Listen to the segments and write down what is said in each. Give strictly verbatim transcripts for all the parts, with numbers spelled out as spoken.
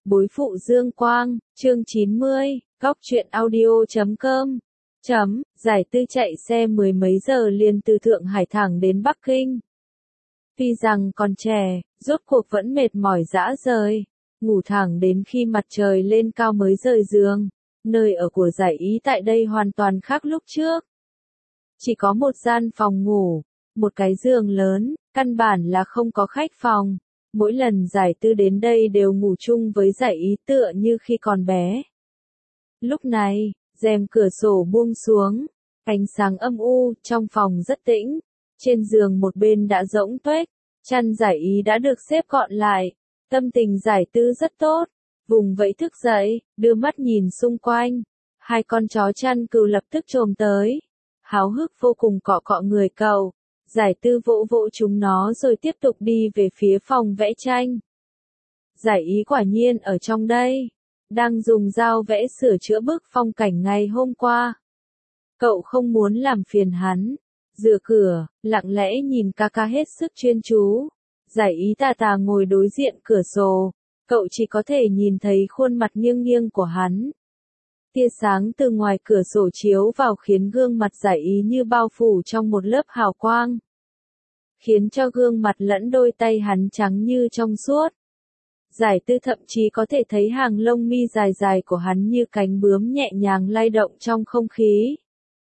Bối phụ Dương Quang, chương chín mươi, góc truyện audio chấm com. Chấm, Giải Tư chạy xe mười mấy giờ liền từ Thượng Hải thẳng đến Bắc Kinh. Tuy rằng còn trẻ, rốt cuộc vẫn mệt mỏi rã rời, ngủ thẳng đến khi mặt trời lên cao mới rời giường. Nơi ở của Giải Ý tại đây hoàn toàn khác lúc trước. Chỉ có một gian phòng ngủ, một cái giường lớn, căn bản là không có khách phòng. Mỗi lần Giải Tư đến đây đều ngủ chung với Giải Ý tựa như khi còn bé. Lúc này, rèm cửa sổ buông xuống, ánh sáng âm u, trong phòng rất tĩnh. Trên giường một bên đã rỗng tuếch, chăn Giải Ý đã được xếp gọn lại. Tâm tình Giải Tư rất tốt, vùng vẫy thức dậy, đưa mắt nhìn xung quanh. Hai con chó chăn cừu lập tức chồm tới, háo hức vô cùng cọ cọ người cậu. Giải Tư vỗ vỗ chúng nó rồi tiếp tục đi về phía phòng vẽ tranh. Giải Ý quả nhiên ở trong đây, đang dùng dao vẽ sửa chữa bức phong cảnh ngày hôm qua. Cậu không muốn làm phiền hắn, dựa cửa, lặng lẽ nhìn ca ca hết sức chuyên chú. Giải Ý tà tà ngồi đối diện cửa sổ, cậu chỉ có thể nhìn thấy khuôn mặt nghiêng nghiêng của hắn. Tia sáng từ ngoài cửa sổ chiếu vào khiến gương mặt Giải Ý như bao phủ trong một lớp hào quang, khiến cho gương mặt lẫn đôi tay hắn trắng như trong suốt. Giải Tư thậm chí có thể thấy hàng lông mi dài dài của hắn như cánh bướm nhẹ nhàng lay động trong không khí.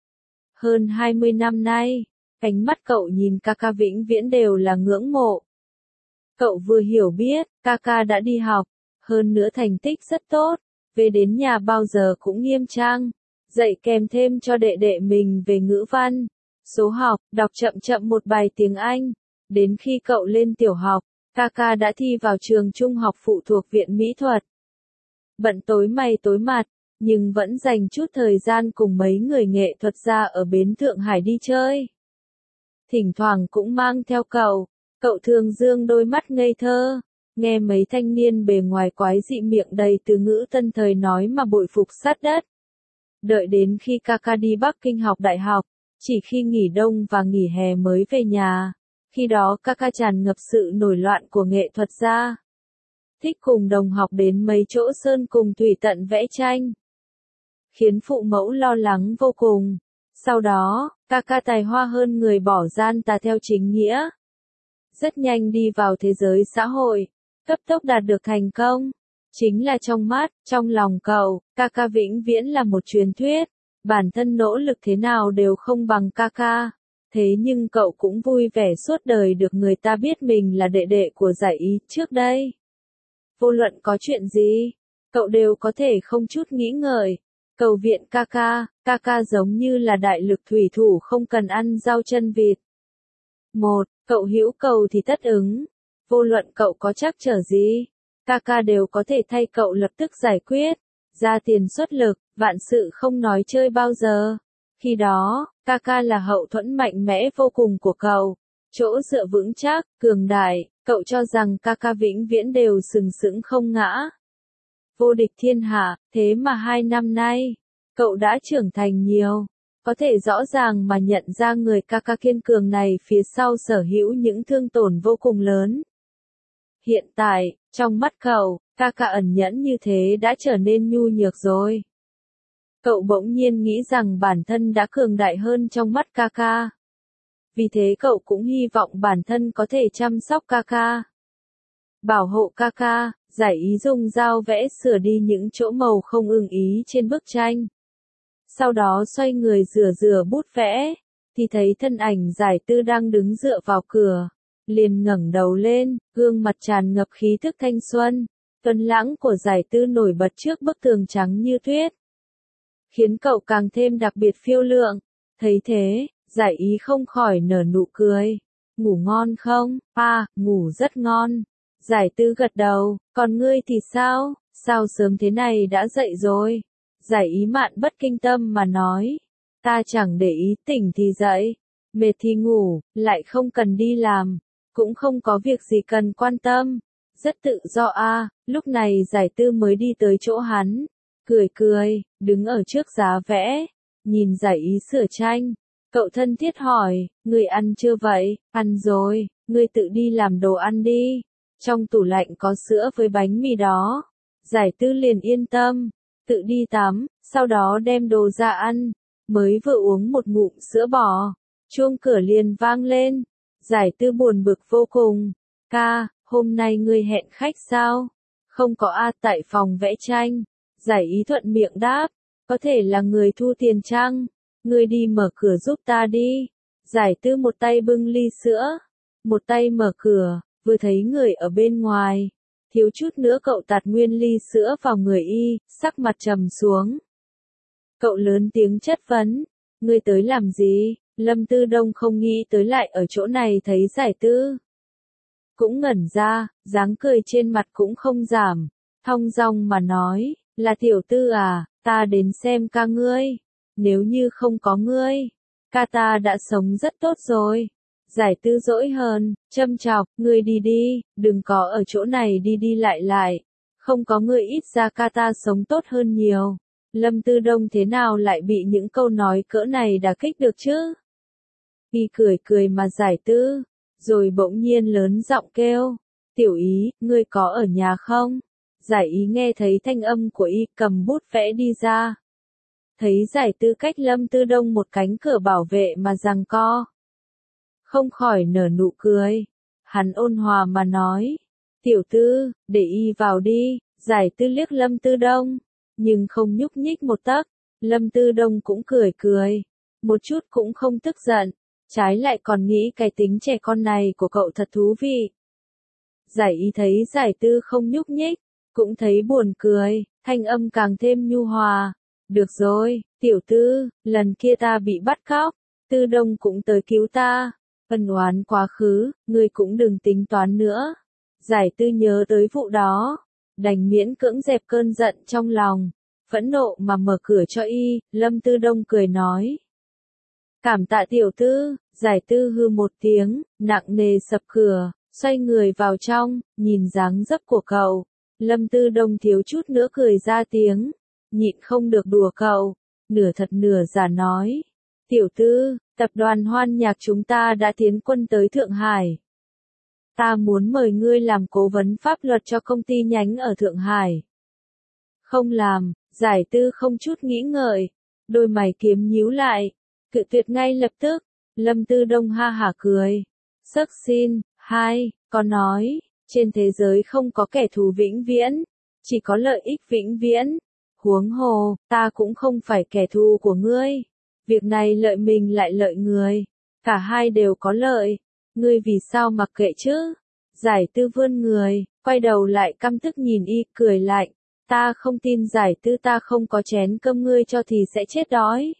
Hơn hai mươi năm nay, ánh mắt cậu nhìn ca ca vĩnh viễn đều là ngưỡng mộ. Cậu vừa hiểu biết, ca ca đã đi học, hơn nữa thành tích rất tốt, về đến nhà bao giờ cũng nghiêm trang, dạy kèm thêm cho đệ đệ mình về ngữ văn, số học, đọc chậm chậm một bài tiếng Anh. Đến khi cậu lên tiểu học, ca ca đã thi vào trường trung học phụ thuộc Viện Mỹ thuật. Bận tối mày tối mặt, nhưng vẫn dành chút thời gian cùng mấy người nghệ thuật gia ở bến Thượng Hải đi chơi. Thỉnh thoảng cũng mang theo cậu, cậu thường dương đôi mắt ngây thơ, nghe mấy thanh niên bề ngoài quái dị miệng đầy từ ngữ tân thời nói mà bội phục sát đất. Đợi đến khi ca ca đi Bắc Kinh học đại học, chỉ khi nghỉ đông và nghỉ hè mới về nhà. Khi đó ca ca tràn ngập sự nổi loạn của nghệ thuật gia. Thích cùng đồng học đến mấy chỗ sơn cùng thủy tận vẽ tranh, khiến phụ mẫu lo lắng vô cùng. Sau đó, ca ca tài hoa hơn người bỏ gian tà theo chính nghĩa. Rất nhanh đi vào thế giới xã hội, cấp tốc đạt được thành công. Chính là trong mắt, trong lòng cậu, ca ca vĩnh viễn là một truyền thuyết. Bản thân nỗ lực thế nào đều không bằng ca ca. Thế nhưng cậu cũng vui vẻ suốt đời được người ta biết mình là đệ đệ của Giải Ý trước đây. Vô luận có chuyện gì, cậu đều có thể không chút nghĩ ngợi cầu viện ca ca. Ca ca giống như là đại lực thủy thủ không cần ăn rau chân vịt. Một, cậu hữu cầu thì tất ứng. Vô luận cậu có trắc trở gì, ca ca đều có thể thay cậu lập tức giải quyết. Ra tiền xuất lực, vạn sự không nói chơi bao giờ. Khi đó, ca ca là hậu thuẫn mạnh mẽ vô cùng của cậu, chỗ dựa vững chắc, cường đại. Cậu cho rằng ca ca vĩnh viễn đều sừng sững không ngã, vô địch thiên hạ. Thế mà hai năm nay, cậu đã trưởng thành nhiều, có thể rõ ràng mà nhận ra người ca ca kiên cường này phía sau sở hữu những thương tổn vô cùng lớn. Hiện tại, trong mắt cậu, ca ca ẩn nhẫn như thế đã trở nên nhu nhược rồi. Cậu bỗng nhiên nghĩ rằng bản thân đã cường đại hơn trong mắt ca ca. Vì thế cậu cũng hy vọng bản thân có thể chăm sóc ca ca, bảo hộ ca ca. Giải Ý dùng dao vẽ sửa đi những chỗ màu không ưng ý trên bức tranh. Sau đó xoay người rửa rửa bút vẽ, thì thấy thân ảnh Giải Tư đang đứng dựa vào cửa. Liền ngẩng đầu lên, gương mặt tràn ngập khí thức thanh xuân, tuấn lãng của Giải Tư nổi bật trước bức tường trắng như tuyết, khiến cậu càng thêm đặc biệt phiêu lượng. Thấy thế, Giải Ý không khỏi nở nụ cười. Ngủ ngon không? À, ngủ rất ngon. Giải Tư gật đầu, còn ngươi thì sao? Sao sớm thế này đã dậy rồi? Giải Ý mạn bất kinh tâm mà nói. Ta chẳng để ý, tỉnh thì dậy, mệt thì ngủ, lại không cần đi làm, cũng không có việc gì cần quan tâm. Rất tự do a. À. Lúc này Giải Tư mới đi tới chỗ hắn, cười cười, đứng ở trước giá vẽ, nhìn Giải Ý sửa tranh. Cậu thân thiết hỏi, ngươi ăn chưa vậy? Ăn rồi, ngươi tự đi làm đồ ăn đi. Trong tủ lạnh có sữa với bánh mì đó. Giải Tư liền yên tâm, tự đi tắm, sau đó đem đồ ra ăn, mới vừa uống một ngụm sữa bò, chuông cửa liền vang lên. Giải Tư buồn bực vô cùng, ca, hôm nay ngươi hẹn khách sao? Không có a, tại phòng vẽ tranh. Giải Ý thuận miệng đáp, có thể là người thu tiền chăng? Ngươi đi mở cửa giúp ta đi. Giải Tư một tay bưng ly sữa, một tay mở cửa, vừa thấy người ở bên ngoài, thiếu chút nữa cậu tạt nguyên ly sữa vào người y, sắc mặt trầm xuống. Cậu lớn tiếng chất vấn, ngươi tới làm gì? Lâm Tư Đông không nghĩ tới lại ở chỗ này thấy Giải Tư. Cũng ngẩn ra, dáng cười trên mặt cũng không giảm, thong dong mà nói, là tiểu Tư à, ta đến xem ca ngươi. Nếu như không có ngươi, ca ta đã sống rất tốt rồi. Giải Tư dỗi hơn, châm chọc, ngươi đi đi, đừng có ở chỗ này đi đi lại lại. Không có ngươi ít ra ca ta sống tốt hơn nhiều. Lâm Tư Đông thế nào lại bị những câu nói cỡ này đả kích được chứ? Y cười cười mà Giải Tư, rồi bỗng nhiên lớn giọng kêu, tiểu Ý, ngươi có ở nhà không? Giải Ý nghe thấy thanh âm của y cầm bút vẽ đi ra. Thấy Giải Tư cách Lâm Tư Đông một cánh cửa bảo vệ mà giằng co. Không khỏi nở nụ cười. Hắn ôn hòa mà nói, tiểu Tư, để y vào đi. Giải Tư liếc Lâm Tư Đông, nhưng không nhúc nhích một tấc. Lâm Tư Đông cũng cười cười, một chút cũng không tức giận, trái lại còn nghĩ cái tính trẻ con này của cậu thật thú vị. Giải Ý thấy Giải Tư không nhúc nhích, cũng thấy buồn cười, thanh âm càng thêm nhu hòa. Được rồi, tiểu Tư, lần kia ta bị bắt cóc, Tư Đông cũng tới cứu ta. Ân oán quá khứ, ngươi cũng đừng tính toán nữa. Giải Tư nhớ tới vụ đó, đành miễn cưỡng dẹp cơn giận trong lòng, phẫn nộ mà mở cửa cho y. Lâm Tư Đông cười nói, cảm tạ tiểu Tư. Giải Tư hư một tiếng, nặng nề sập cửa, xoay người vào trong, nhìn dáng dấp của cậu. Lâm Tư Đông thiếu chút nữa cười ra tiếng, nhịn không được đùa cậu, nửa thật nửa giả nói, tiểu Tư, tập đoàn Hoan Nhạc chúng ta đã tiến quân tới Thượng Hải. Ta muốn mời ngươi làm cố vấn pháp luật cho công ty nhánh ở Thượng Hải. Không làm. Giải Tư không chút nghĩ ngợi, đôi mày kiếm nhíu lại, cự tuyệt ngay lập tức. Lâm Tư Đông ha hả cười, sấc xin, hai, có nói, trên thế giới không có kẻ thù vĩnh viễn, chỉ có lợi ích vĩnh viễn. Huống hồ, ta cũng không phải kẻ thù của ngươi. Việc này lợi mình lại lợi người, cả hai đều có lợi, ngươi vì sao mặc kệ chứ? Giải Tư vươn người, quay đầu lại căm tức nhìn y, cười lạnh, ta không tin Giải Tư ta không có chén cơm ngươi cho thì sẽ chết đói.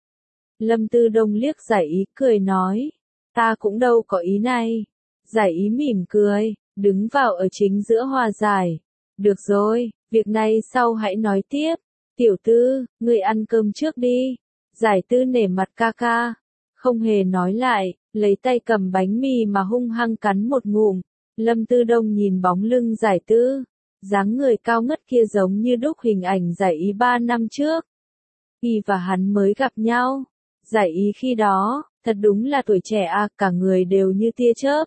Lâm Tư Đông liếc Giải Ý cười nói, ta cũng đâu có ý này. Giải Ý mỉm cười, đứng vào ở chính giữa hòa giải. Được rồi, việc này sau hãy nói tiếp. Tiểu Tư, ngươi ăn cơm trước đi. Giải Tư nể mặt ca ca, không hề nói lại, lấy tay cầm bánh mì mà hung hăng cắn một ngụm. Lâm Tư Đông nhìn bóng lưng Giải Tư, dáng người cao ngất kia giống như đúc hình ảnh Giải Ý ba năm trước. Y và hắn mới gặp nhau. Giải Ý khi đó, thật đúng là tuổi trẻ à, cả người đều như tia chớp.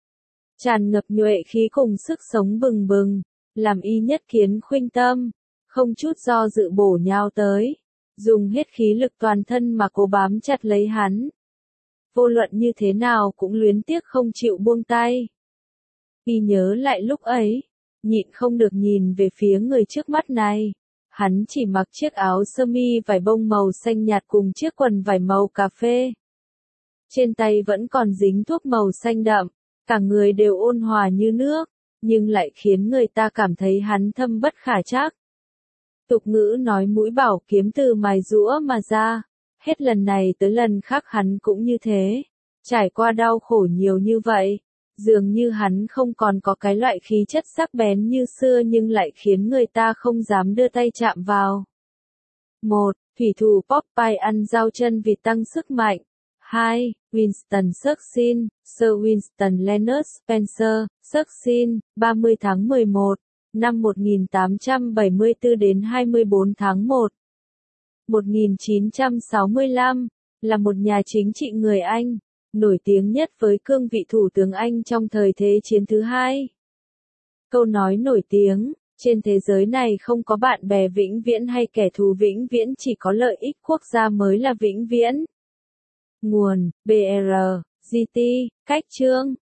Tràn ngập nhuệ khí cùng sức sống bừng bừng, làm y nhất kiến khuynh tâm, không chút do dự bổ nhào tới, dùng hết khí lực toàn thân mà cố bám chặt lấy hắn. Vô luận như thế nào cũng luyến tiếc không chịu buông tay. Y nhớ lại lúc ấy, nhịn không được nhìn về phía người trước mắt này. Hắn chỉ mặc chiếc áo sơ mi vải bông màu xanh nhạt cùng chiếc quần vải màu cà phê. Trên tay vẫn còn dính thuốc màu xanh đậm, cả người đều ôn hòa như nước, nhưng lại khiến người ta cảm thấy hắn thâm bất khả trắc. Tục ngữ nói mũi bảo kiếm từ mài giũa mà ra, hết lần này tới lần khác hắn cũng như thế, trải qua đau khổ nhiều như vậy, dường như hắn không còn có cái loại khí chất sắc bén như xưa nhưng lại khiến người ta không dám đưa tay chạm vào. một. Thủy thủ Popeye ăn rau chân vịt tăng sức mạnh. hai. Winston Churchill, Sir Winston Leonard Spencer, Churchill, ba mươi tháng mười một, năm một nghìn tám trăm bảy mươi tư đến hai mươi bốn tháng một, một nghìn chín trăm sáu mươi lăm, là một nhà chính trị người Anh, nổi tiếng nhất với cương vị thủ tướng Anh trong thời Thế chiến thứ hai. Câu nói nổi tiếng, Trên thế giới này không có bạn bè vĩnh viễn hay kẻ thù vĩnh viễn, chỉ có lợi ích quốc gia mới là vĩnh viễn. Nguồn: bê e rờ, giê tê, cách chương